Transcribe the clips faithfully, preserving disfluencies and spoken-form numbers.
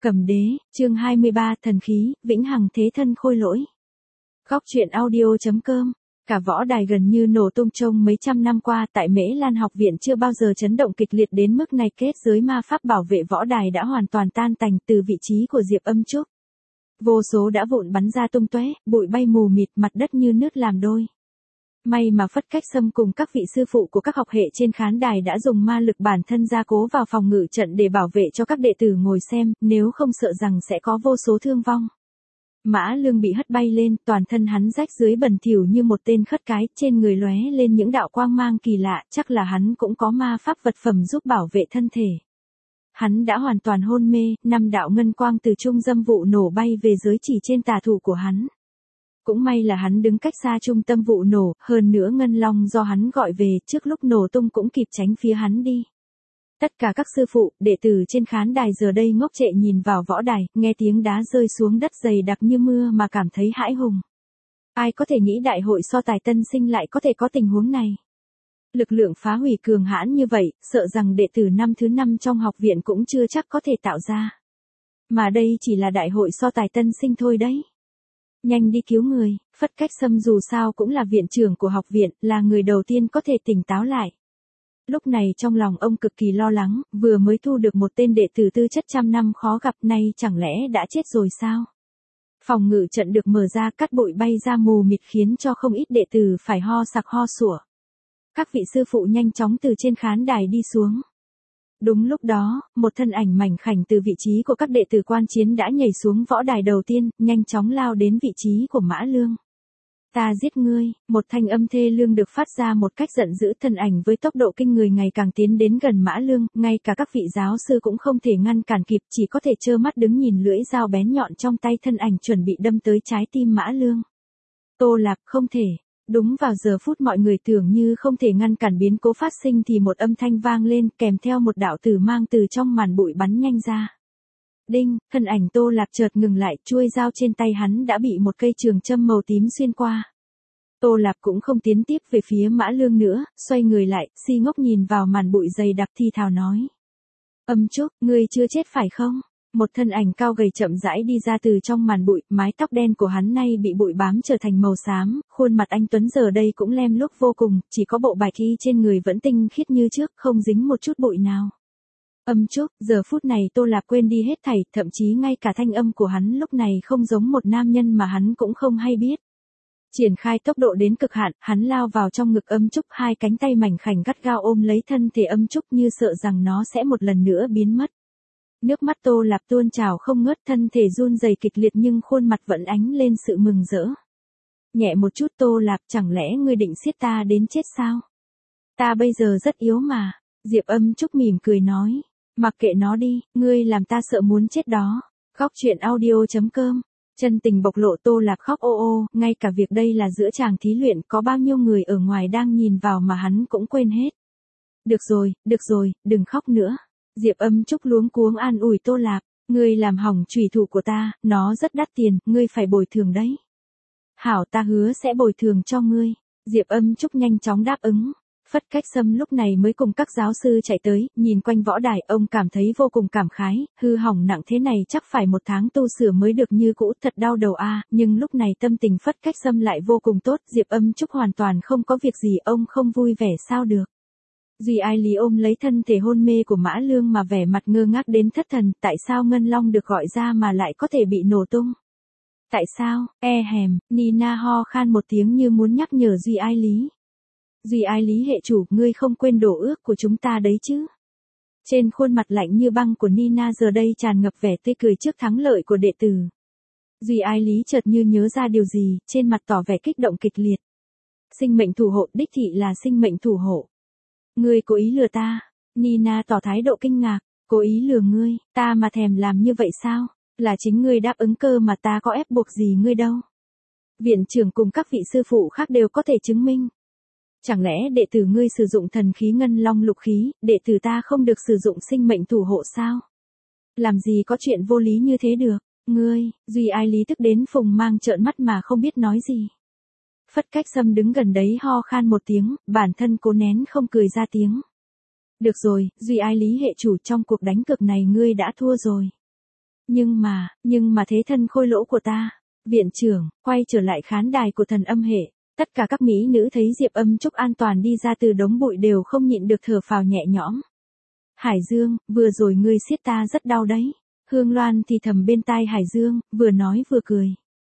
Cầm đế, chương hai mươi ba, thần khí, vĩnh hằng thế thân khôi lỗi. Góc truyện audio.com. Cả võ đài gần như nổ tung trông mấy trăm năm qua tại Mễ Lan học viện chưa bao giờ chấn động kịch liệt đến mức này, kết giới ma pháp bảo vệ võ đài đã hoàn toàn tan tành từ vị trí của Diệp Âm Trúc. Vô số đã vụn bắn ra tung tóe, bụi bay mù mịt, mặt đất như nứt làm đôi. May mà Phất Cách Sâm cùng các vị sư phụ của các học hệ trên khán đài đã dùng ma lực bản thân gia cố vào phòng ngự trận để bảo vệ cho các đệ tử ngồi xem, nếu không sợ rằng sẽ có vô số thương vong. Mã Lương bị hất bay lên, toàn thân hắn rách dưới bẩn thỉu như một tên khất cái, trên người lóe lên những đạo quang mang kỳ lạ, chắc là hắn cũng có ma pháp vật phẩm giúp bảo vệ thân thể. Hắn đã hoàn toàn hôn mê, năm đạo ngân quang từ trung dâm vụ nổ bay về giới chỉ trên tà thủ của hắn. Cũng may là hắn đứng cách xa trung tâm vụ nổ, hơn nữa ngân long do hắn gọi về trước lúc nổ tung cũng kịp tránh phía hắn đi. Tất cả các sư phụ, đệ tử trên khán đài giờ đây ngốc trệ nhìn vào võ đài, nghe tiếng đá rơi xuống đất dày đặc như mưa mà cảm thấy hãi hùng. Ai có thể nghĩ đại hội so tài tân sinh lại có thể có tình huống này. Lực lượng phá hủy cường hãn như vậy, sợ rằng đệ tử năm thứ năm trong học viện cũng chưa chắc có thể tạo ra. Mà đây chỉ là đại hội so tài tân sinh thôi đấy. Nhanh đi cứu người, Phất Cách Sâm dù sao cũng là viện trưởng của học viện, là người đầu tiên có thể tỉnh táo lại. Lúc này trong lòng ông cực kỳ lo lắng, vừa mới thu được một tên đệ tử tư chất trăm năm khó gặp, nay chẳng lẽ đã chết rồi sao? Phòng ngự trận được mở ra, cát bụi bay ra mù mịt khiến cho không ít đệ tử phải ho sặc ho sủa. Các vị sư phụ nhanh chóng từ trên khán đài đi xuống. Đúng lúc đó, một thân ảnh mảnh khảnh từ vị trí của các đệ tử quan chiến đã nhảy xuống võ đài đầu tiên, nhanh chóng lao đến vị trí của Mã Lương. Ta giết ngươi, một thanh âm thê lương được phát ra một cách giận dữ, thân ảnh với tốc độ kinh người ngày càng tiến đến gần Mã Lương, ngay cả các vị giáo sư cũng không thể ngăn cản kịp, chỉ có thể trơ mắt đứng nhìn lưỡi dao bén nhọn trong tay thân ảnh chuẩn bị đâm tới trái tim Mã Lương. Tô Lạp, không thể. Đúng vào giờ phút mọi người tưởng như không thể ngăn cản biến cố phát sinh thì một âm thanh vang lên kèm theo một đạo tử mang từ trong màn bụi bắn nhanh ra. Đinh, thân ảnh Tô Lạp chợt ngừng lại, chuôi dao trên tay hắn đã bị một cây trường châm màu tím xuyên qua. Tô Lạp cũng không tiến tiếp về phía Mã Lương nữa, xoay người lại, si ngốc nhìn vào màn bụi dày đặc thì thào nói. Âm Trúc, ngươi chưa chết phải không? Một thân ảnh cao gầy chậm rãi đi ra từ trong màn bụi, mái tóc đen của hắn nay bị bụi bám trở thành màu xám, khuôn mặt anh tuấn giờ đây cũng lem luốc vô cùng, chỉ có bộ bạch y trên người vẫn tinh khiết như trước, không dính một chút bụi nào. Âm Trúc, giờ phút này Tô Lạp quên đi hết thảy, thậm chí ngay cả thanh âm của hắn lúc này không giống một nam nhân mà hắn cũng không hay biết. Triển khai tốc độ đến cực hạn, hắn lao vào trong ngực Âm Trúc, hai cánh tay mảnh khảnh gắt gao ôm lấy thân thể Âm Trúc như sợ rằng nó sẽ một lần nữa biến mất. Nước mắt Tô Lạp tuôn trào không ngớt, thân thể run rẩy kịch liệt nhưng khuôn mặt vẫn ánh lên sự mừng rỡ. Nhẹ một chút Tô Lạp, chẳng lẽ ngươi định siết ta đến chết sao? Ta bây giờ rất yếu mà. Diệp Âm Trúc mỉm cười nói. Mặc kệ nó đi, ngươi làm ta sợ muốn chết đó. Góc truyện audio.com. Chân tình bộc lộ, Tô Lạp khóc ô ô, ngay cả việc đây là giữa chàng thí luyện có bao nhiêu người ở ngoài đang nhìn vào mà hắn cũng quên hết. Được rồi, được rồi, đừng khóc nữa. Diệp Âm Trúc luống cuống an ủi Tô Lạp, ngươi làm hỏng chủy thủ của ta, nó rất đắt tiền, ngươi phải bồi thường đấy. Hảo, ta hứa sẽ bồi thường cho ngươi. Diệp Âm Trúc nhanh chóng đáp ứng. Phất Cách Sâm lúc này mới cùng các giáo sư chạy tới, nhìn quanh võ đài, ông cảm thấy vô cùng cảm khái, hư hỏng nặng thế này chắc phải một tháng tu sửa mới được như cũ, thật đau đầu a. À, nhưng lúc này tâm tình Phất Cách Sâm lại vô cùng tốt, Diệp Âm Trúc hoàn toàn không có việc gì, ông không vui vẻ sao được. Duy Ai Lý ôm lấy thân thể hôn mê của Mã Lương mà vẻ mặt ngơ ngác đến thất thần, tại sao Ngân Long được gọi ra mà lại có thể bị nổ tung? Tại sao? E hèm, Nina ho khan một tiếng như muốn nhắc nhở Duy Ai Lý. Duy Ai Lý hệ chủ, ngươi không quên đổ ước của chúng ta đấy chứ? Trên khuôn mặt lạnh như băng của Nina giờ đây tràn ngập vẻ tươi cười trước thắng lợi của đệ tử. Duy Ai Lý chợt như nhớ ra điều gì, trên mặt tỏ vẻ kích động kịch liệt. Sinh mệnh thủ hộ, đích thị là sinh mệnh thủ hộ. Ngươi cố ý lừa ta. Nina tỏ thái độ kinh ngạc. Cố ý lừa ngươi, ta mà thèm làm như vậy sao? Là chính ngươi đáp ứng cơ mà, ta có ép buộc gì ngươi đâu. Viện trưởng cùng các vị sư phụ khác đều có thể chứng minh. Chẳng lẽ đệ tử ngươi sử dụng thần khí ngân long lục khí, đệ tử ta không được sử dụng sinh mệnh thủ hộ sao? Làm gì có chuyện vô lý như thế được? Ngươi, Duy Ai Lý tức đến phùng mang trợn mắt mà không biết nói gì. Phất Cách Sâm đứng gần đấy ho khan một tiếng, bản thân cố nén không cười ra tiếng. Được rồi, Duy Ai Lý hệ chủ, trong cuộc đánh cược này ngươi đã thua rồi. Nhưng mà, nhưng mà thế thân khôi lỗ của ta. Viện trưởng, quay trở lại khán đài của thần âm hệ. Tất cả các mỹ nữ thấy Diệp Âm Trúc an toàn đi ra từ đống bụi đều không nhịn được thở phào nhẹ nhõm. Hải Dương, vừa rồi ngươi siết ta rất đau đấy. Hương Loan thì thầm bên tai Hải Dương, vừa nói vừa cười.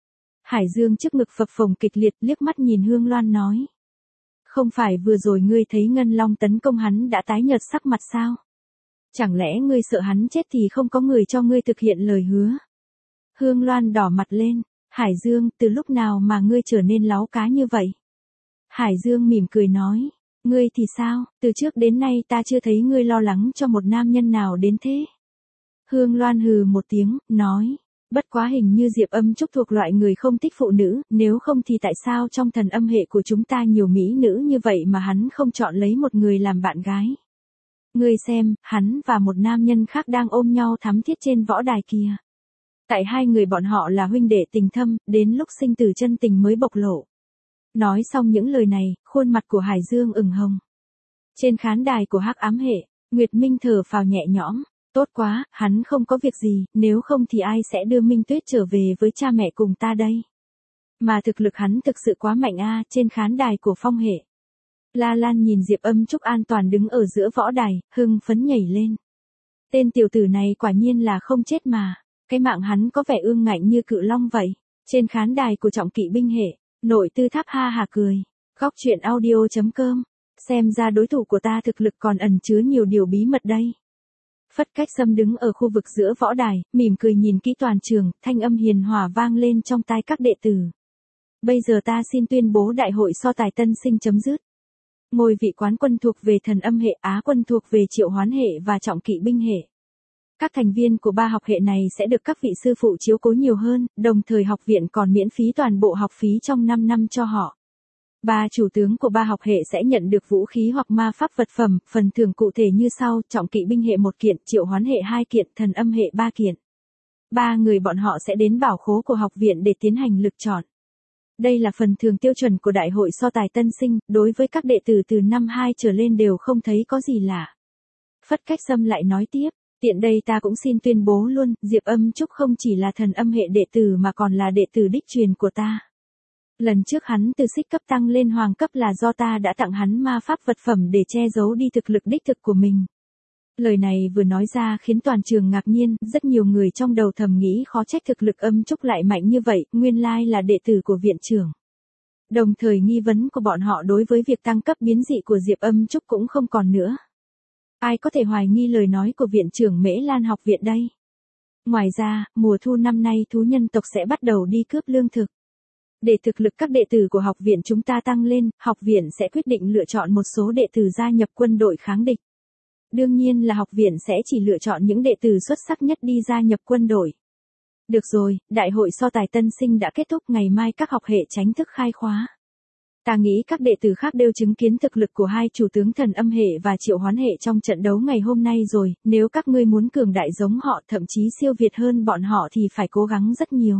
Hải Dương trước ngực phập phồng kịch liệt liếc mắt nhìn Hương Loan nói. Không phải vừa rồi ngươi thấy Ngân Long tấn công hắn đã tái nhợt sắc mặt sao? Chẳng lẽ ngươi sợ hắn chết thì không có người cho ngươi thực hiện lời hứa? Hương Loan đỏ mặt lên. Hải Dương, từ lúc nào mà ngươi trở nên láu cá như vậy? Hải Dương mỉm cười nói. Ngươi thì sao, từ trước đến nay ta chưa thấy ngươi lo lắng cho một nam nhân nào đến thế. Hương Loan hừ một tiếng, nói. Bất quá hình như Diệp Âm Trúc thuộc loại người không thích phụ nữ, nếu không thì tại sao trong thần âm hệ của chúng ta nhiều mỹ nữ như vậy mà hắn không chọn lấy một người làm bạn gái. Ngươi xem, hắn và một nam nhân khác đang ôm nhau thắm thiết trên võ đài kia. Tại hai người bọn họ là huynh đệ tình thâm, đến lúc sinh tử chân tình mới bộc lộ. Nói xong những lời này, khuôn mặt của Hải Dương ửng hồng. Trên khán đài của Hắc Ám hệ, Nguyệt Minh thở phào nhẹ nhõm. Tốt quá, hắn không có việc gì, nếu không thì ai sẽ đưa Minh Tuyết trở về với cha mẹ cùng ta đây. Mà thực lực hắn thực sự quá mạnh a. Trên khán đài của Phong hệ. La Lan nhìn Diệp Âm Trúc an toàn đứng ở giữa võ đài, hưng phấn nhảy lên. Tên tiểu tử này quả nhiên là không chết mà. Cái mạng hắn có vẻ ương ngạnh như cự long vậy. Trên khán đài của Trọng Kỵ binh hệ, Nội Tư Tháp ha hà cười. Góc truyện audio chấm com. Xem ra đối thủ của ta thực lực còn ẩn chứa nhiều điều bí mật đây. Phất Cách Sâm đứng ở khu vực giữa võ đài, mỉm cười nhìn kỹ toàn trường, thanh âm hiền hòa vang lên trong tai các đệ tử. Bây giờ ta xin tuyên bố đại hội so tài tân sinh chấm dứt. Ngôi vị quán quân thuộc về thần âm hệ, á quân thuộc về triệu hoán hệ và trọng kỵ binh hệ. Các thành viên của ba học hệ này sẽ được các vị sư phụ chiếu cố nhiều hơn, đồng thời học viện còn miễn phí toàn bộ học phí trong năm năm cho họ. Ba chủ tướng của ba học hệ sẽ nhận được vũ khí hoặc ma pháp vật phẩm, phần thưởng cụ thể như sau: trọng kỵ binh hệ một kiện, triệu hoán hệ hai kiện, thần âm hệ ba kiện. Ba người bọn họ sẽ đến bảo khố của học viện để tiến hành lựa chọn. Đây là phần thưởng tiêu chuẩn của đại hội so tài tân sinh, đối với các đệ tử từ năm hai trở lên đều không thấy có gì lạ. Phất Cách Sâm lại nói tiếp, tiện đây ta cũng xin tuyên bố luôn, Diệp Âm Trúc không chỉ là thần âm hệ đệ tử mà còn là đệ tử đích truyền của ta. Lần trước hắn từ xích cấp tăng lên hoàng cấp là do ta đã tặng hắn ma pháp vật phẩm để che giấu đi thực lực đích thực của mình. Lời này vừa nói ra khiến toàn trường ngạc nhiên, rất nhiều người trong đầu thầm nghĩ khó trách thực lực Âm Trúc lại mạnh như vậy, nguyên lai là đệ tử của viện trưởng. Đồng thời nghi vấn của bọn họ đối với việc tăng cấp biến dị của Diệp Âm Trúc cũng không còn nữa. Ai có thể hoài nghi lời nói của viện trưởng Mễ Lan học viện đây? Ngoài ra, mùa thu năm nay thú nhân tộc sẽ bắt đầu đi cướp lương thực. Để thực lực các đệ tử của học viện chúng ta tăng lên, học viện sẽ quyết định lựa chọn một số đệ tử gia nhập quân đội kháng địch. Đương nhiên là học viện sẽ chỉ lựa chọn những đệ tử xuất sắc nhất đi gia nhập quân đội. Được rồi, đại hội so tài tân sinh đã kết thúc, ngày mai các học hệ chính thức khai khóa. Ta nghĩ các đệ tử khác đều chứng kiến thực lực của hai chủ tướng thần âm hệ và triệu hoán hệ trong trận đấu ngày hôm nay rồi, nếu các ngươi muốn cường đại giống họ, thậm chí siêu việt hơn bọn họ thì phải cố gắng rất nhiều.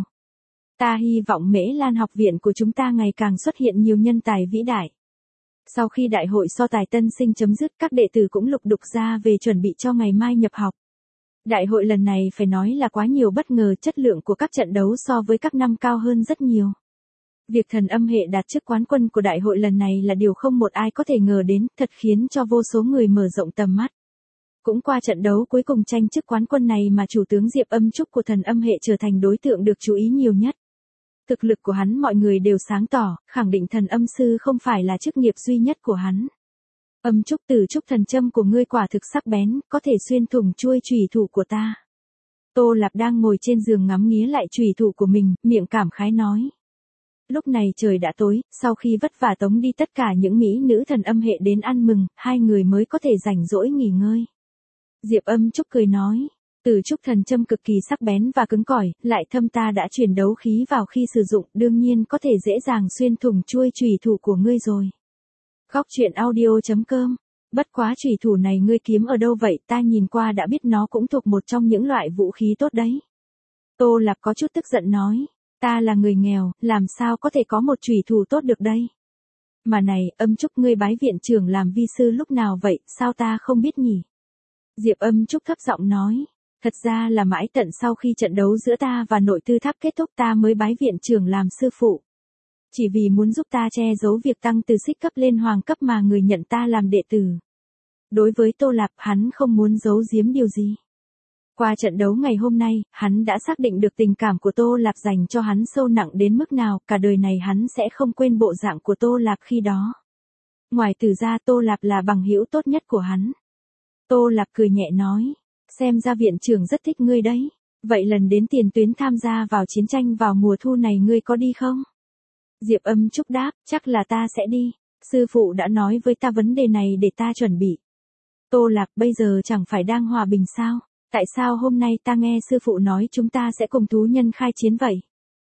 Ta hy vọng Mễ Lan học viện của chúng ta ngày càng xuất hiện nhiều nhân tài vĩ đại. Sau khi đại hội so tài tân sinh chấm dứt, các đệ tử cũng lục đục ra về chuẩn bị cho ngày mai nhập học. Đại hội lần này phải nói là quá nhiều bất ngờ, chất lượng của các trận đấu so với các năm cao hơn rất nhiều. Việc thần âm hệ đạt chức quán quân của đại hội lần này là điều không một ai có thể ngờ đến, thật khiến cho vô số người mở rộng tầm mắt. Cũng qua trận đấu cuối cùng tranh chức quán quân này mà chủ tướng Diệp Âm Trúc của thần âm hệ trở thành đối tượng được chú ý nhiều nhất. Thực lực của hắn mọi người đều sáng tỏ, khẳng định thần âm sư không phải là chức nghiệp duy nhất của hắn. Âm Trúc, Tử Trúc thần châm của ngươi quả thực sắc bén, có thể xuyên thủng chuôi chùy thủ của ta. Tô Lạp đang ngồi trên giường ngắm nghía lại chùy thủ của mình, miệng cảm khái nói. Lúc này trời đã tối, sau khi vất vả tống đi tất cả những mỹ nữ thần âm hệ đến ăn mừng, hai người mới có thể rảnh rỗi nghỉ ngơi. Diệp Âm Trúc cười nói, Tử Trúc thần châm cực kỳ sắc bén và cứng cỏi, lại thâm ta đã truyền đấu khí vào khi sử dụng, đương nhiên có thể dễ dàng xuyên thủng chuôi chùy thủ của ngươi rồi. Góc truyện audio chấm com. Bất quá chùy thủ này ngươi kiếm ở đâu vậy, ta nhìn qua đã biết nó cũng thuộc một trong những loại vũ khí tốt đấy. Tô Lạp có chút tức giận nói, ta là người nghèo, làm sao có thể có một chùy thủ tốt được đây? Mà này, Âm Trúc, ngươi bái viện trưởng làm vi sư lúc nào vậy, sao ta không biết nhỉ? Diệp Âm Trúc thấp giọng nói, Thật ra là mãi tận sau khi trận đấu giữa ta và nội tư tháp kết thúc ta mới bái viện trưởng làm sư phụ. Chỉ vì muốn giúp ta che giấu việc tăng từ xích cấp lên hoàng cấp mà người nhận ta làm đệ tử. Đối với Tô Lạp, hắn không muốn giấu giếm điều gì. Qua trận đấu ngày hôm nay, hắn đã xác định được tình cảm của Tô Lạp dành cho hắn sâu nặng đến mức nào, cả đời này hắn sẽ không quên bộ dạng của Tô Lạp khi đó. Ngoài từ ra Tô Lạp là bằng hữu tốt nhất của hắn. Tô Lạp cười nhẹ nói, xem ra viện trưởng rất thích ngươi đấy. Vậy lần đến tiền tuyến tham gia vào chiến tranh vào mùa thu này ngươi có đi không? Diệp Âm Trúc đáp, chắc là ta sẽ đi. Sư phụ đã nói với ta vấn đề này để ta chuẩn bị. Tô Lạp, bây giờ chẳng phải đang hòa bình sao? Tại sao hôm nay ta nghe sư phụ nói chúng ta sẽ cùng thú nhân khai chiến vậy?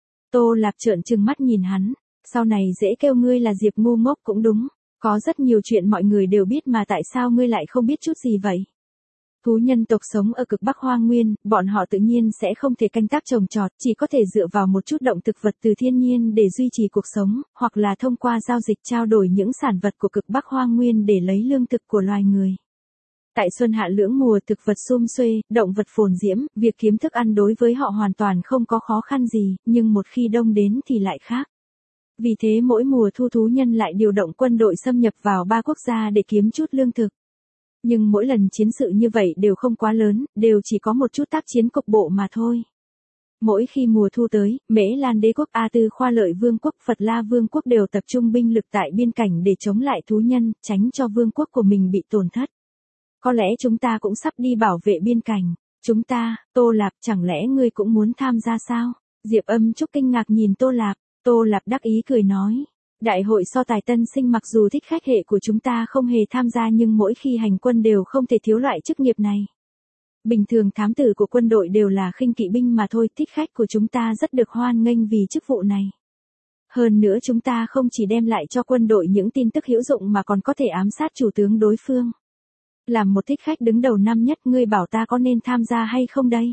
Tô Lạp trợn trừng mắt nhìn hắn. Sau này dễ kêu ngươi là Diệp ngu ngốc cũng đúng. Có rất nhiều chuyện mọi người đều biết mà tại sao ngươi lại không biết chút gì vậy? Thú nhân tộc sống ở cực Bắc Hoang Nguyên, bọn họ tự nhiên sẽ không thể canh tác trồng trọt, chỉ có thể dựa vào một chút động thực vật từ thiên nhiên để duy trì cuộc sống, hoặc là thông qua giao dịch trao đổi những sản vật của cực Bắc Hoang Nguyên để lấy lương thực của loài người. Tại xuân hạ lưỡng mùa thực vật sum xuê, động vật phồn diễm, việc kiếm thức ăn đối với họ hoàn toàn không có khó khăn gì, nhưng một khi đông đến thì lại khác. Vì thế mỗi mùa thu thú nhân lại điều động quân đội xâm nhập vào ba quốc gia để kiếm chút lương thực. Nhưng mỗi lần chiến sự như vậy đều không quá lớn, đều chỉ có một chút tác chiến cục bộ mà thôi. Mỗi khi mùa thu tới, Mễ Lan Đế quốc, A Tư Khoa Lợi Vương quốc, Phật La Vương quốc đều tập trung binh lực tại biên cảnh để chống lại thú nhân, tránh cho vương quốc của mình bị tổn thất. Có lẽ chúng ta cũng sắp đi bảo vệ biên cảnh. Chúng ta, Tô Lạp, chẳng lẽ ngươi cũng muốn tham gia sao? Diệp Âm Trúc kinh ngạc nhìn Tô Lạp. Tô Lạp đắc ý cười nói. Đại hội so tài tân sinh mặc dù thích khách hệ của chúng ta không hề tham gia nhưng mỗi khi hành quân đều không thể thiếu loại chức nghiệp này. Bình thường thám tử của quân đội đều là khinh kỵ binh mà thôi, thích khách của chúng ta rất được hoan nghênh vì chức vụ này. Hơn nữa chúng ta không chỉ đem lại cho quân đội những tin tức hữu dụng mà còn có thể ám sát chủ tướng đối phương. Làm một thích khách đứng đầu năm nhất, ngươi bảo ta có nên tham gia hay không đây?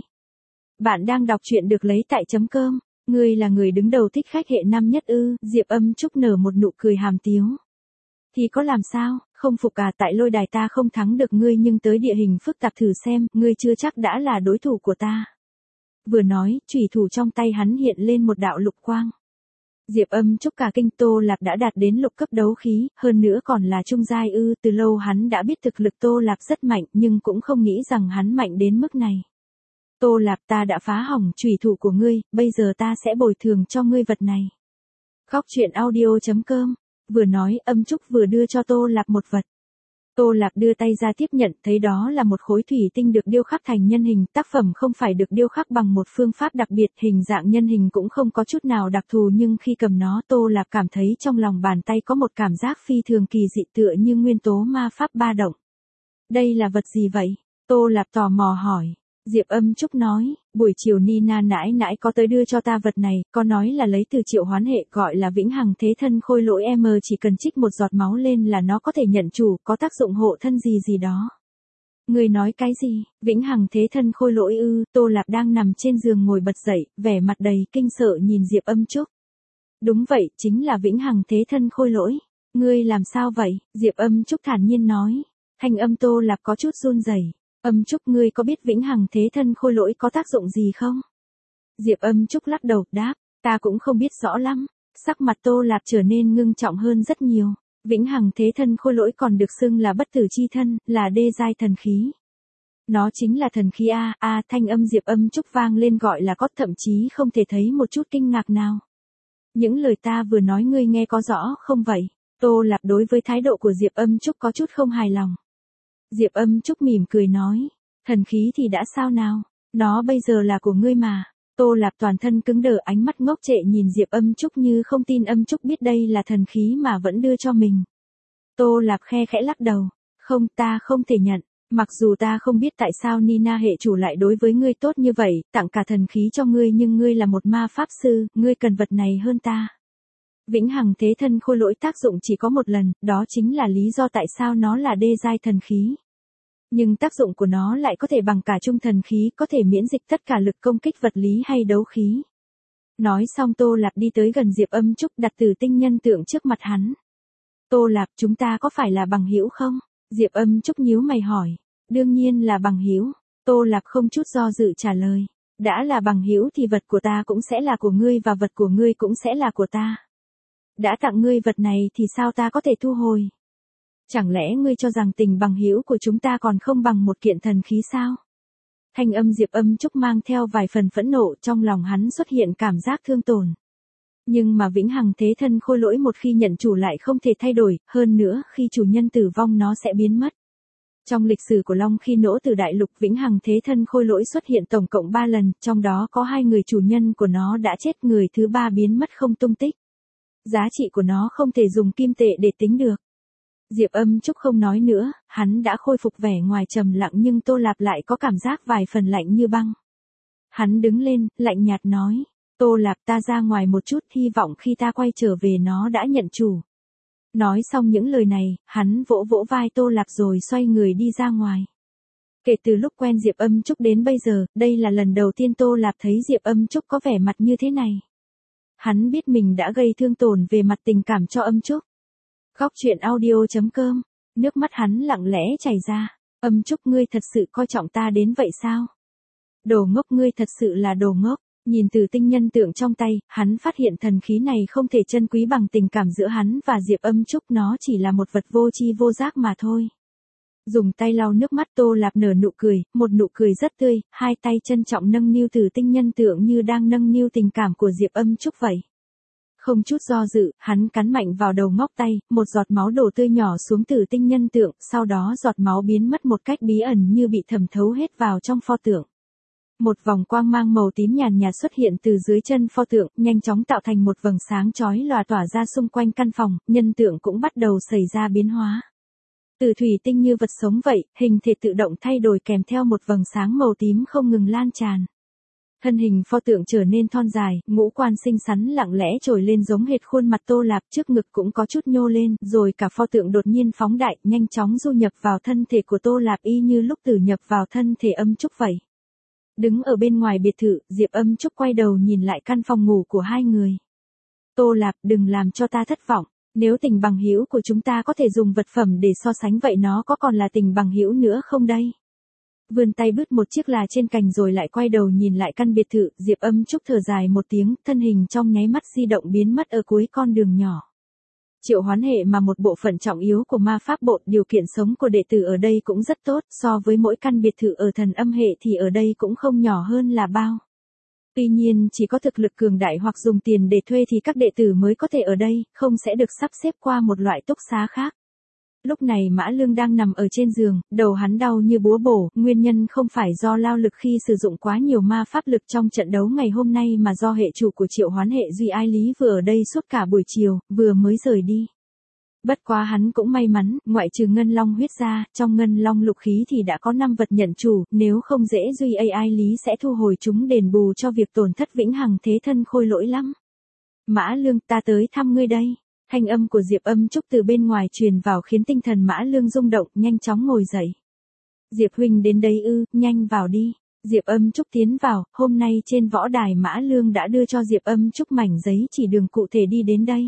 Bạn đang đọc truyện được lấy tại chấm cơm. Ngươi là người đứng đầu thích khách hệ năm nhất ư? Diệp Âm Trúc nở một nụ cười hàm tiếu. Thì có làm sao, không phục à, tại lôi đài ta không thắng được ngươi nhưng tới địa hình phức tạp thử xem, ngươi chưa chắc đã là đối thủ của ta. Vừa nói, chủy thủ trong tay hắn hiện lên một đạo lục quang. Diệp Âm Trúc cả kinh. Tô Lạp đã đạt đến lục cấp đấu khí, hơn nữa còn là trung giai ư? Từ lâu hắn đã biết thực lực Tô Lạp rất mạnh nhưng cũng không nghĩ rằng hắn mạnh đến mức này. Tô Lạp, ta đã phá hỏng chủy thủ của ngươi, bây giờ ta sẽ bồi thường cho ngươi vật này. Góc truyện audio chấm com. Vừa nói, Âm Trúc vừa đưa cho Tô Lạp một vật. Tô Lạp đưa tay ra tiếp nhận, thấy đó là một khối thủy tinh được điêu khắc thành nhân hình, tác phẩm không phải được điêu khắc bằng một phương pháp đặc biệt, hình dạng nhân hình cũng không có chút nào đặc thù nhưng khi cầm nó Tô Lạp cảm thấy trong lòng bàn tay có một cảm giác phi thường kỳ dị tựa như nguyên tố ma pháp ba động. Đây là vật gì vậy? Tô Lạp tò mò hỏi. Diệp Âm Trúc nói, buổi chiều Nina nãi nãi có tới đưa cho ta vật này, có nói là lấy từ triệu hoán hệ, gọi là vĩnh hằng thế thân khôi lỗi em chỉ cần trích một giọt máu lên là nó có thể nhận chủ, có tác dụng hộ thân gì gì đó. Người nói cái gì? Vĩnh hằng thế thân khôi lỗi ư? Tô Lạp đang nằm trên giường ngồi bật dậy, vẻ mặt đầy kinh sợ nhìn Diệp Âm Trúc. Đúng vậy, chính là vĩnh hằng thế thân khôi lỗi. Ngươi làm sao vậy? Diệp Âm Trúc thản nhiên nói. Thanh âm Tô Lạp có chút run rẩy. Âm Trúc, ngươi có biết vĩnh hằng thế thân khôi lỗi có tác dụng gì không? Diệp Âm Trúc lắc đầu, đáp, ta cũng không biết rõ lắm. Sắc mặt Tô Lạp trở nên ngưng trọng hơn rất nhiều. Vĩnh hằng thế thân khôi lỗi còn được xưng là bất tử chi thân, là đê giai thần khí. Nó chính là thần khí A, A, thanh âm Diệp Âm Trúc vang lên gọi là có, thậm chí không thể thấy một chút kinh ngạc nào. Những lời ta vừa nói ngươi nghe có rõ không vậy? Tô Lạp đối với thái độ của Diệp Âm Trúc có chút không hài lòng. Diệp Âm Trúc mỉm cười nói, thần khí thì đã sao nào, nó bây giờ là của ngươi mà. Tô Lạp toàn thân cứng đờ, ánh mắt ngốc trệ nhìn Diệp Âm Trúc như không tin Âm Trúc biết đây là thần khí mà vẫn đưa cho mình. Tô Lạp khe khẽ lắc đầu, không, ta không thể nhận, mặc dù ta không biết tại sao Nina hệ chủ lại đối với ngươi tốt như vậy, tặng cả thần khí cho ngươi nhưng ngươi là một ma pháp sư, ngươi cần vật này hơn ta. Vĩnh hằng thế thân khôi lỗi tác dụng chỉ có một lần, đó chính là lý do tại sao nó là đê giai thần khí. Nhưng tác dụng của nó lại có thể bằng cả trung thần khí, có thể miễn dịch tất cả lực công kích vật lý hay đấu khí. Nói xong Tô Lạp đi tới gần Diệp Âm Trúc, đặt tử tinh nhân tượng trước mặt hắn. Tô Lạp, chúng ta có phải là bằng hữu không? Diệp Âm Trúc nhíu mày hỏi. Đương nhiên là bằng hữu. Tô Lạp không chút do dự trả lời. Đã là bằng hữu thì vật của ta cũng sẽ là của ngươi và vật của ngươi cũng sẽ là của ta. Đã tặng ngươi vật này thì sao ta có thể thu hồi? Chẳng lẽ ngươi cho rằng tình bằng hữu của chúng ta còn không bằng một kiện thần khí sao? Thanh âm Diệp Âm Trúc mang theo vài phần phẫn nộ, trong lòng hắn xuất hiện cảm giác thương tổn. Nhưng mà vĩnh hằng thế thân khôi lỗi một khi nhận chủ lại không thể thay đổi, hơn nữa khi chủ nhân tử vong nó sẽ biến mất. Trong lịch sử của Long khi nỗ từ đại lục vĩnh hằng thế thân khôi lỗi xuất hiện tổng cộng ba lần, trong đó có hai người chủ nhân của nó đã chết, người thứ ba biến mất không tung tích. Giá trị của nó không thể dùng kim tệ để tính được. Diệp Âm Trúc không nói nữa, hắn đã khôi phục vẻ ngoài trầm lặng nhưng Tô Lạp lại có cảm giác vài phần lạnh như băng. Hắn đứng lên, lạnh nhạt nói, Tô Lạp ta ra ngoài một chút, hy vọng khi ta quay trở về nó đã nhận chủ. Nói xong những lời này, hắn vỗ vỗ vai Tô Lạp rồi xoay người đi ra ngoài. Kể từ lúc quen Diệp Âm Trúc đến bây giờ, đây là lần đầu tiên Tô Lạp thấy Diệp Âm Trúc có vẻ mặt như thế này. Hắn biết mình đã gây thương tổn về mặt tình cảm cho Âm Trúc. Góc truyện audio chấm com, nước mắt hắn lặng lẽ chảy ra. Âm Trúc ngươi thật sự coi trọng ta đến vậy sao? Đồ ngốc, ngươi thật sự là đồ ngốc. Nhìn từ tinh nhân tượng trong tay, hắn phát hiện thần khí này không thể trân quý bằng tình cảm giữa hắn và Diệp Âm Trúc, nó chỉ là một vật vô tri vô giác mà thôi. Dùng tay lau nước mắt, Tô Lạp nở nụ cười, một nụ cười rất tươi, hai tay trân trọng nâng niu từ tinh nhân tượng như đang nâng niu tình cảm của Diệp Âm Trúc vậy. Không chút do dự, hắn cắn mạnh vào đầu ngón tay, một giọt máu đổ tươi nhỏ xuống từ tinh nhân tượng, sau đó giọt máu biến mất một cách bí ẩn như bị thẩm thấu hết vào trong pho tượng. Một vòng quang mang màu tím nhàn nhạt xuất hiện từ dưới chân pho tượng, nhanh chóng tạo thành một vầng sáng chói lòa tỏa ra xung quanh căn phòng, nhân tượng cũng bắt đầu xảy ra biến hóa. Từ thủy tinh như vật sống vậy, hình thể tự động thay đổi kèm theo một vầng sáng màu tím không ngừng lan tràn. Thân hình pho tượng trở nên thon dài, ngũ quan xinh xắn lặng lẽ trồi lên giống hệt khuôn mặt Tô Lạp, trước ngực cũng có chút nhô lên, rồi cả pho tượng đột nhiên phóng đại, nhanh chóng du nhập vào thân thể của Tô Lạp y như lúc tử nhập vào thân thể Âm Trúc vậy. Đứng ở bên ngoài biệt thự, Diệp Âm Trúc quay đầu nhìn lại căn phòng ngủ của hai người. Tô Lạp, đừng làm cho ta thất vọng, nếu tình bằng hữu của chúng ta có thể dùng vật phẩm để so sánh vậy nó có còn là tình bằng hữu nữa không đây? Vươn tay bứt một chiếc là trên cành rồi lại quay đầu nhìn lại căn biệt thự, Diệp Âm Trúc thở dài một tiếng, thân hình trong nháy mắt di động biến mất ở cuối con đường nhỏ. Triệu hoán hệ mà một bộ phận trọng yếu của ma pháp bộ, điều kiện sống của đệ tử ở đây cũng rất tốt, so với mỗi căn biệt thự ở thần âm hệ thì ở đây cũng không nhỏ hơn là bao. Tuy nhiên chỉ có thực lực cường đại hoặc dùng tiền để thuê thì các đệ tử mới có thể ở đây, không sẽ được sắp xếp qua một loại túc xá khác. Lúc này Mã Lương đang nằm ở trên giường, đầu hắn đau như búa bổ, nguyên nhân không phải do lao lực khi sử dụng quá nhiều ma pháp lực trong trận đấu ngày hôm nay mà do hệ chủ của triệu hoán hệ Duy Ai Lý vừa ở đây suốt cả buổi chiều, vừa mới rời đi. Bất quá hắn cũng may mắn, ngoại trừ ngân long huyết ra, trong ngân long lục khí thì đã có năm vật nhận chủ, nếu không dễ Duy Ai Lý sẽ thu hồi chúng đền bù cho việc tổn thất vĩnh hằng thế thân khôi lỗi lắm. Mã Lương, ta tới thăm ngươi đây. Thanh âm của Diệp Âm Trúc từ bên ngoài truyền vào khiến tinh thần Mã Lương rung động, nhanh chóng ngồi dậy. Diệp huynh đến đây ư, nhanh vào đi. Diệp Âm Trúc tiến vào, hôm nay trên võ đài Mã Lương đã đưa cho Diệp Âm Trúc mảnh giấy chỉ đường cụ thể đi đến đây.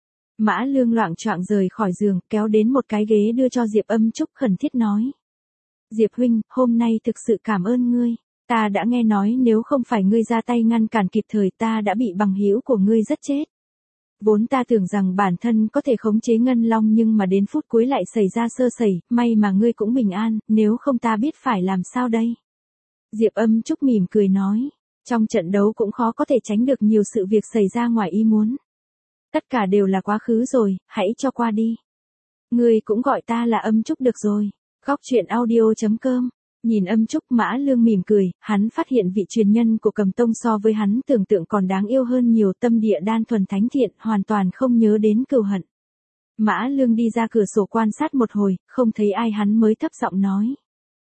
Mã Lương loạng choạng rời khỏi giường, kéo đến một cái ghế đưa cho Diệp Âm Trúc, khẩn thiết nói. Diệp huynh, hôm nay thực sự cảm ơn ngươi. Ta đã nghe nói nếu không phải ngươi ra tay ngăn cản kịp thời ta đã bị bằng hữu của ngươi rất chết. Vốn ta tưởng rằng bản thân có thể khống chế ngân long nhưng mà đến phút cuối lại xảy ra sơ sẩy, may mà ngươi cũng bình an, nếu không ta biết phải làm sao đây. Diệp Âm Trúc mỉm cười nói, trong trận đấu cũng khó có thể tránh được nhiều sự việc xảy ra ngoài ý muốn. Tất cả đều là quá khứ rồi, hãy cho qua đi. Ngươi cũng gọi ta là Âm Trúc được rồi. Góc truyện audio chấm com. Nhìn Âm Trúc, Mã Lương mỉm cười, hắn phát hiện vị truyền nhân của Cầm Tông so với hắn tưởng tượng còn đáng yêu hơn nhiều, tâm địa đan thuần thánh thiện, hoàn toàn không nhớ đến cừu hận. Mã Lương đi ra cửa sổ quan sát một hồi, không thấy ai hắn mới thấp giọng nói.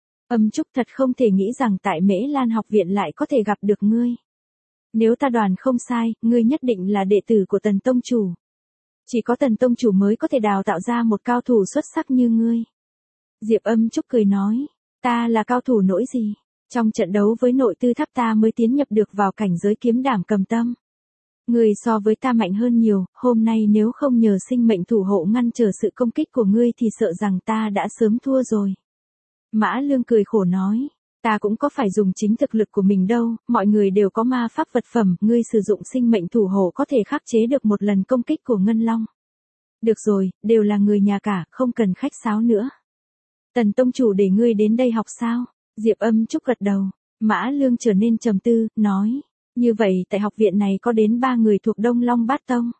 Âm Trúc, thật không thể nghĩ rằng tại Mễ Lan học viện lại có thể gặp được ngươi. Nếu ta đoán không sai, ngươi nhất định là đệ tử của Tần Tông Chủ. Chỉ có Tần Tông Chủ mới có thể đào tạo ra một cao thủ xuất sắc như ngươi. Diệp Âm Trúc cười nói. Ta là cao thủ nỗi gì? Trong trận đấu với nội tư tháp ta mới tiến nhập được vào cảnh giới kiếm đảm cầm tâm. Ngươi so với ta mạnh hơn nhiều, hôm nay nếu không nhờ sinh mệnh thủ hộ ngăn trở sự công kích của ngươi thì sợ rằng ta đã sớm thua rồi. Mã Lương cười khổ nói. Ta cũng có phải dùng chính thực lực của mình đâu, mọi người đều có ma pháp vật phẩm, ngươi sử dụng sinh mệnh thủ hộ có thể khắc chế được một lần công kích của Ngân Long. Được rồi, đều là người nhà cả, không cần khách sáo nữa. Tần tông chủ để ngươi đến đây học sao? Diệp Âm Trúc gật đầu. Mã Lương trở nên trầm tư, nói. Như vậy tại học viện này có đến ba người thuộc Đông Long Bát Tông.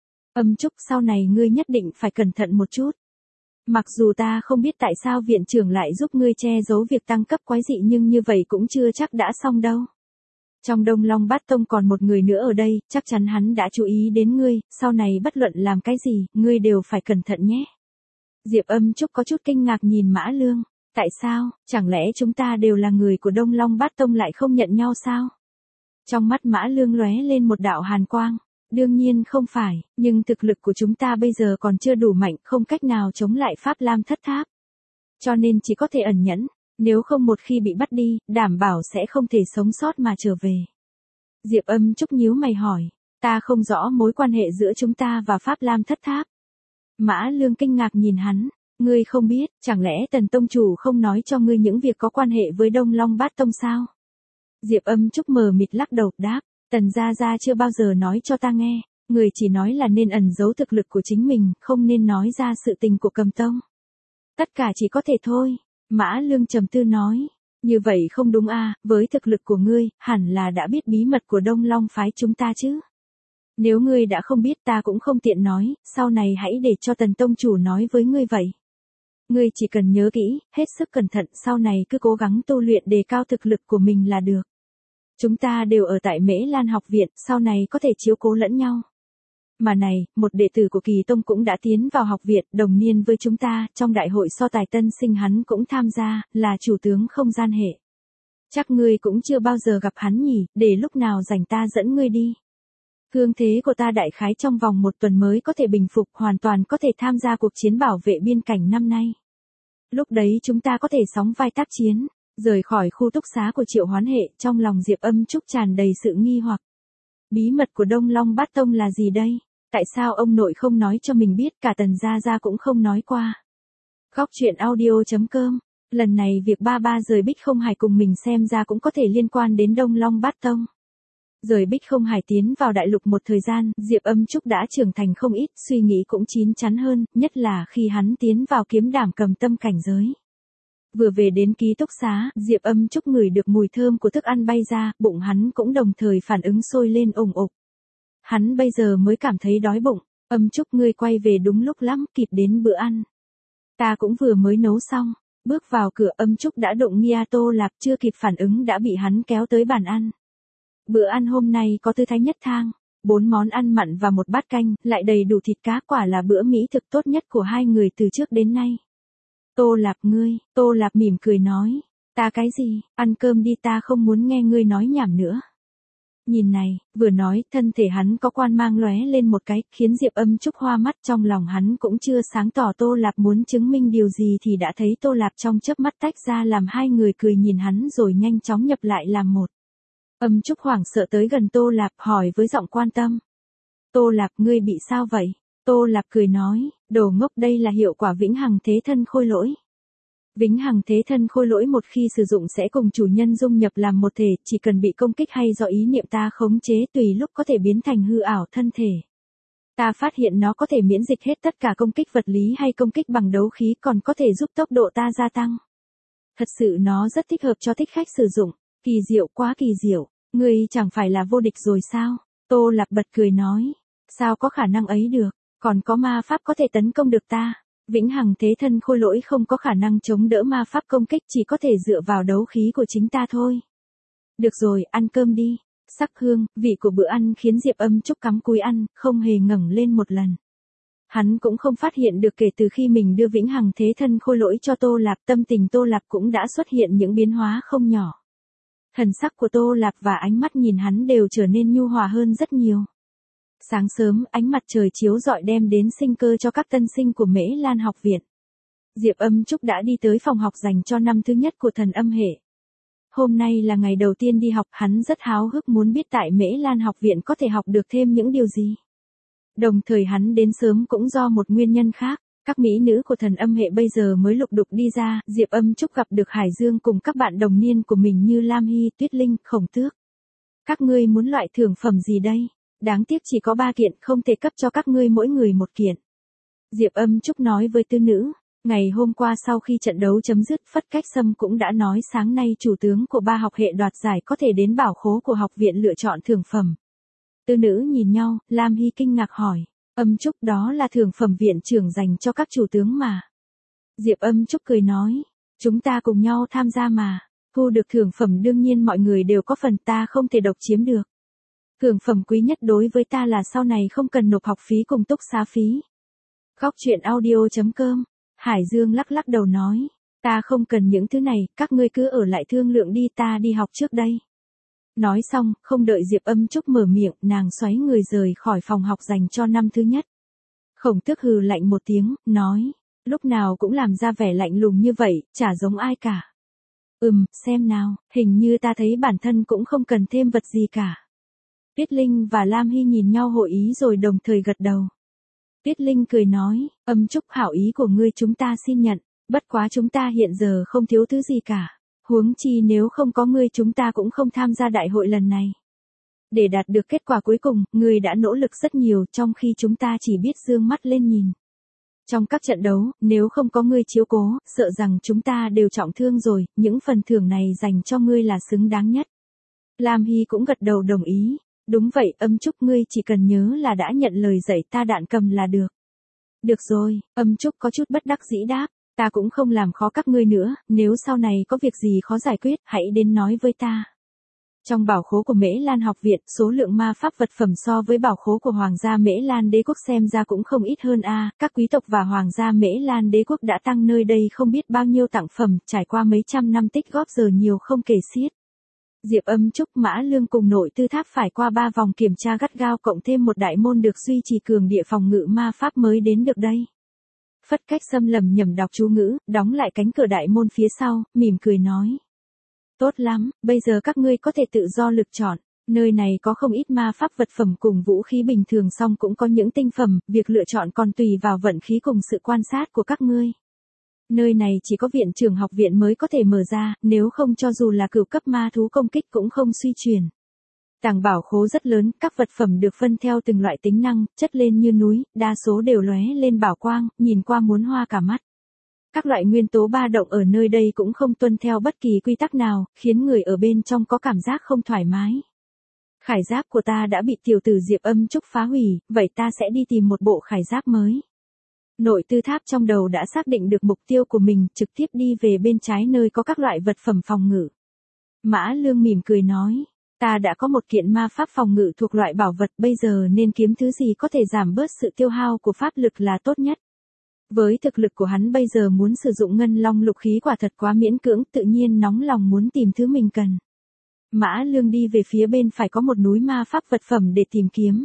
Âm Trúc, sau này ngươi nhất định phải cẩn thận một chút. Mặc dù ta không biết tại sao viện trưởng lại giúp ngươi che giấu việc tăng cấp quái dị, nhưng như vậy cũng chưa chắc đã xong đâu. Trong Đông Long Bát Tông còn một người nữa ở đây, chắc chắn hắn đã chú ý đến ngươi, sau này bất luận làm cái gì, ngươi đều phải cẩn thận nhé. Diệp Âm Trúc có chút kinh ngạc nhìn Mã Lương. Tại sao, chẳng lẽ chúng ta đều là người của Đông Long Bát Tông lại không nhận nhau sao? Trong mắt Mã Lương lóe lên một đạo hàn quang. Đương nhiên không phải, nhưng thực lực của chúng ta bây giờ còn chưa đủ mạnh, không cách nào chống lại Pháp Lam Thất Tháp. Cho nên chỉ có thể ẩn nhẫn, nếu không một khi bị bắt đi, đảm bảo sẽ không thể sống sót mà trở về. Diệp Âm Trúc nhíu mày hỏi, ta không rõ mối quan hệ giữa chúng ta và Pháp Lam Thất Tháp. Mã Lương kinh ngạc nhìn hắn, ngươi không biết, chẳng lẽ Tần Tông Chủ không nói cho ngươi những việc có quan hệ với Đông Long Bát Tông sao? Diệp Âm Trúc mờ mịt lắc đầu, đáp. Tần gia gia chưa bao giờ nói cho ta nghe, người chỉ nói là nên ẩn giấu thực lực của chính mình, không nên nói ra sự tình của Cầm Tông. Tất cả chỉ có thể thôi, Mã Lương trầm tư nói, như vậy không đúng a, với thực lực của ngươi, hẳn là đã biết bí mật của Đông Long phái chúng ta chứ. Nếu ngươi đã không biết ta cũng không tiện nói, sau này hãy để cho Tần Tông Chủ nói với ngươi vậy. Ngươi chỉ cần nhớ kỹ, hết sức cẩn thận, sau này cứ cố gắng tu luyện đề cao thực lực của mình là được. Chúng ta đều ở tại Mễ Lan học viện, sau này có thể chiếu cố lẫn nhau. Mà này, một đệ tử của Kỳ Tông cũng đã tiến vào học viện, đồng niên với chúng ta, trong đại hội so tài tân sinh hắn cũng tham gia, là chủ tướng không gian hệ. Chắc ngươi cũng chưa bao giờ gặp hắn nhỉ, để lúc nào rảnh ta dẫn ngươi đi. Cương thế của ta đại khái trong vòng một tuần mới có thể bình phục, hoàn toàn có thể tham gia cuộc chiến bảo vệ biên cảnh năm nay. Lúc đấy chúng ta có thể sóng vai tác chiến. Rời khỏi khu túc xá của Triệu Hoán Hệ, trong lòng Diệp Âm Trúc tràn đầy sự nghi hoặc. Bí mật của Đông Long Bát Tông là gì đây? Tại sao ông nội không nói cho mình biết, cả Tần gia gia cũng không nói qua? Góc truyện audio chấm com. Lần này việc ba ba rời Bích Không Hải cùng mình xem ra cũng có thể liên quan đến Đông Long Bát Tông. Rời Bích Không Hải tiến vào đại lục một thời gian, Diệp Âm Trúc đã trưởng thành không ít, suy nghĩ cũng chín chắn hơn, nhất là khi hắn tiến vào kiếm đảm cầm tâm cảnh giới. Vừa về đến ký túc xá, Diệp Âm Trúc ngửi được mùi thơm của thức ăn bay ra, bụng hắn cũng đồng thời phản ứng sôi lên ủng ục. Hắn bây giờ mới cảm thấy đói bụng. Âm Trúc, ngươi quay về đúng lúc lắm, kịp đến bữa ăn. Ta cũng vừa mới nấu xong. Bước vào cửa, Âm Trúc đã đụng Mia Tô Lạp, chưa kịp phản ứng đã bị hắn kéo tới bàn ăn. Bữa ăn hôm nay có tư thái nhất thang, bốn món ăn mặn và một bát canh, lại đầy đủ thịt cá, quả là bữa mỹ thực tốt nhất của hai người từ trước đến nay. Tô Lạp ngươi, Tô Lạp mỉm cười nói, ta cái gì, ăn cơm đi, ta không muốn nghe ngươi nói nhảm nữa. Nhìn này, vừa nói, thân thể hắn có quan mang lóe lên một cái, khiến Diệp Âm Trúc hoa mắt, trong lòng hắn cũng chưa sáng tỏ Tô Lạp muốn chứng minh điều gì thì đã thấy Tô Lạp trong chớp mắt tách ra làm hai người cười nhìn hắn rồi nhanh chóng nhập lại làm một. Âm Trúc hoảng sợ tới gần Tô Lạp hỏi với giọng quan tâm. Tô Lạp, ngươi bị sao vậy? Tô Lạp cười nói, đồ ngốc, đây là hiệu quả vĩnh hằng thế thân khôi lỗi. Vĩnh hằng thế thân khôi lỗi một khi sử dụng sẽ cùng chủ nhân dung nhập làm một thể, chỉ cần bị công kích hay do ý niệm ta khống chế tùy lúc có thể biến thành hư ảo thân thể. Ta phát hiện nó có thể miễn dịch hết tất cả công kích vật lý hay công kích bằng đấu khí, còn có thể giúp tốc độ ta gia tăng. Thật sự nó rất thích hợp cho thích khách sử dụng, kỳ diệu, quá kỳ diệu, ngươi chẳng phải là vô địch rồi sao? Tô Lạp bật cười nói, sao có khả năng ấy được, còn có ma pháp có thể tấn công được ta. Vĩnh hằng thế thân khôi lỗi không có khả năng chống đỡ ma pháp công kích, chỉ có thể dựa vào đấu khí của chính ta thôi. Được rồi, ăn cơm đi. Sắc hương, vị của bữa ăn khiến Diệp Âm Trúc cắm cúi ăn, không hề ngẩng lên một lần. Hắn cũng không phát hiện được kể từ khi mình đưa vĩnh hằng thế thân khôi lỗi cho Tô Lạp, tâm tình Tô Lạp cũng đã xuất hiện những biến hóa không nhỏ. Thần sắc của Tô Lạp và ánh mắt nhìn hắn đều trở nên nhu hòa hơn rất nhiều. Sáng sớm, ánh mặt trời chiếu rọi đem đến sinh cơ cho các tân sinh của Mễ Lan học viện. Diệp Âm Trúc đã đi tới phòng học dành cho năm thứ nhất của thần âm hệ. Hôm nay là ngày đầu tiên đi học, hắn rất háo hức muốn biết tại Mễ Lan học viện có thể học được thêm những điều gì. Đồng thời hắn đến sớm cũng do một nguyên nhân khác, Các mỹ nữ của thần âm hệ bây giờ mới lục đục đi ra, Diệp Âm Trúc gặp được Hải Dương cùng các bạn đồng niên của mình như Lam Hy, Tuyết Linh, Khổng Tước. Các ngươi muốn loại thưởng phẩm gì đây? Đáng tiếc chỉ có ba kiện, không thể cấp cho các ngươi mỗi người một kiện. Diệp Âm Trúc nói với tư nữ. Ngày hôm qua sau khi trận đấu chấm dứt, Phất Cách Sâm cũng đã nói sáng nay chủ tướng của ba học hệ đoạt giải có thể đến bảo khố của học viện lựa chọn thưởng phẩm. Tư nữ nhìn nhau, Lam Hy kinh ngạc hỏi. Âm Trúc, đó là thưởng phẩm viện trưởng dành cho các chủ tướng mà. Diệp Âm Trúc cười nói. Chúng ta cùng nhau tham gia mà. Thu được thưởng phẩm đương nhiên mọi người đều có phần, ta không thể độc chiếm được. Thưởng phẩm quý nhất đối với ta là sau này không cần nộp học phí cùng túc xá phí. Góc truyện audio chấm com. Hải Dương lắc lắc đầu nói. Ta không cần những thứ này, các ngươi cứ ở lại thương lượng đi, ta đi học trước đây. Nói xong, không đợi Diệp Âm Trúc mở miệng, nàng xoáy người rời khỏi phòng học dành cho năm thứ nhất. Khổng Tước hừ lạnh một tiếng, nói. Lúc nào cũng làm ra vẻ lạnh lùng như vậy, chả giống ai cả. Ừm, xem nào, hình như ta thấy bản thân cũng không cần thêm vật gì cả. Tuyết Linh và Lam Hy nhìn nhau hội ý rồi đồng thời gật đầu. Tuyết Linh cười nói, Âm Trúc, hảo ý của ngươi chúng ta xin nhận, bất quá chúng ta hiện giờ không thiếu thứ gì cả. Huống chi nếu không có ngươi chúng ta cũng không tham gia đại hội lần này. Để đạt được kết quả cuối cùng, ngươi đã nỗ lực rất nhiều trong khi chúng ta chỉ biết dương mắt lên nhìn. Trong các trận đấu, nếu không có ngươi chiếu cố, sợ rằng chúng ta đều trọng thương rồi, những phần thưởng này dành cho ngươi là xứng đáng nhất. Lam Hy cũng gật đầu đồng ý. Đúng vậy, Âm Trúc, ngươi chỉ cần nhớ là đã nhận lời dạy ta đạn cầm là được. Được rồi, Âm Trúc có chút bất đắc dĩ đáp, ta cũng không làm khó các ngươi nữa, nếu sau này có việc gì khó giải quyết, hãy đến nói với ta. Trong bảo khố của Mễ Lan học viện, số lượng ma pháp vật phẩm so với bảo khố của Hoàng gia Mễ Lan đế quốc xem ra cũng không ít hơn a, các quý tộc và Hoàng gia Mễ Lan đế quốc đã tăng nơi đây không biết bao nhiêu tặng phẩm, trải qua mấy trăm năm tích góp giờ nhiều không kể xiết. Diệp Âm Trúc, Mã Lương cùng nội tư tháp phải qua ba vòng kiểm tra gắt gao cộng thêm một đại môn được duy trì cường địa phòng ngự ma pháp mới đến được đây. Phất Cách Sâm lầm nhầm đọc chú ngữ, đóng lại cánh cửa đại môn phía sau, mỉm cười nói. Tốt lắm, bây giờ các ngươi có thể tự do lựa chọn, nơi này có không ít ma pháp vật phẩm cùng vũ khí bình thường, song cũng có những tinh phẩm, việc lựa chọn còn tùy vào vận khí cùng sự quan sát của các ngươi. Nơi này chỉ có viện trưởng học viện mới có thể mở ra, nếu không cho dù là cửu cấp ma thú công kích cũng không suy truyền. Tàng bảo khố rất lớn, các vật phẩm được phân theo từng loại tính năng, chất lên như núi, đa số đều lóe lên bảo quang, nhìn qua muốn hoa cả mắt. Các loại nguyên tố ba động ở nơi đây cũng không tuân theo bất kỳ quy tắc nào, khiến người ở bên trong có cảm giác không thoải mái. Khải giáp của ta đã bị tiểu tử Diệp Âm Trúc phá hủy, vậy ta sẽ đi tìm một bộ khải giáp mới. Nội tư tháp trong đầu đã xác định được mục tiêu của mình, trực tiếp đi về bên trái nơi có các loại vật phẩm phòng ngự. Mã Lương mỉm cười nói, ta đã có một kiện ma pháp phòng ngự thuộc loại bảo vật, bây giờ nên kiếm thứ gì có thể giảm bớt sự tiêu hao của pháp lực là tốt nhất. Với thực lực của hắn bây giờ muốn sử dụng ngân long lục khí quả thật quá miễn cưỡng, tự nhiên nóng lòng muốn tìm thứ mình cần. Mã Lương đi về phía bên phải có một núi ma pháp vật phẩm để tìm kiếm.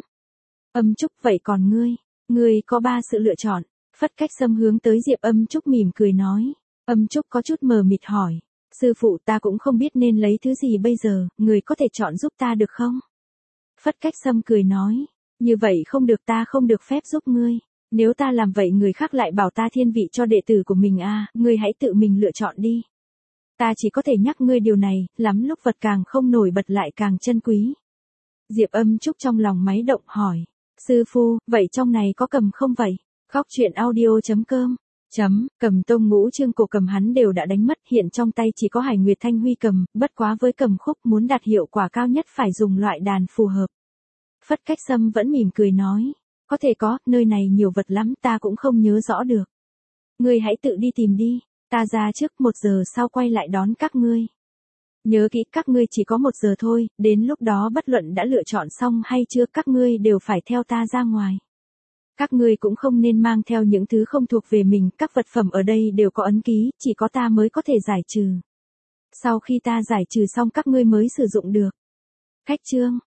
Âm Trúc, vậy còn ngươi? Ngươi có ba sự lựa chọn. Phất Cách Sâm hướng tới Diệp Âm Trúc mỉm cười nói. Âm Trúc có chút mờ mịt hỏi. Sư phụ, ta cũng không biết nên lấy thứ gì bây giờ, người có thể chọn giúp ta được không? Phất Cách Sâm cười nói. Như vậy không được, ta không được phép giúp ngươi. Nếu ta làm vậy người khác lại bảo ta thiên vị cho đệ tử của mình à, ngươi hãy tự mình lựa chọn đi. Ta chỉ có thể nhắc ngươi điều này, lắm lúc vật càng không nổi bật lại càng chân quý. Diệp Âm Trúc trong lòng máy động hỏi. Sư phu, vậy trong này có cầm không vậy? Góc truyện audio chấm com. Chấm, cầm tông ngũ trương cổ cầm hắn đều đã đánh mất, hiện trong tay chỉ có Hải Nguyệt Thanh Huy cầm, bất quá với cầm khúc muốn đạt hiệu quả cao nhất phải dùng loại đàn phù hợp. Phất Cách Sâm vẫn mỉm cười nói. Có thể có, nơi này nhiều vật lắm, ta cũng không nhớ rõ được. Ngươi hãy tự đi tìm đi, ta ra trước, một giờ sau quay lại đón các ngươi. Nhớ kỹ, các ngươi chỉ có một giờ thôi, đến lúc đó bất luận đã lựa chọn xong hay chưa, các ngươi đều phải theo ta ra ngoài. Các ngươi cũng không nên mang theo những thứ không thuộc về mình, các vật phẩm ở đây đều có ấn ký, chỉ có ta mới có thể giải trừ. Sau khi ta giải trừ xong các ngươi mới sử dụng được. Khách trương.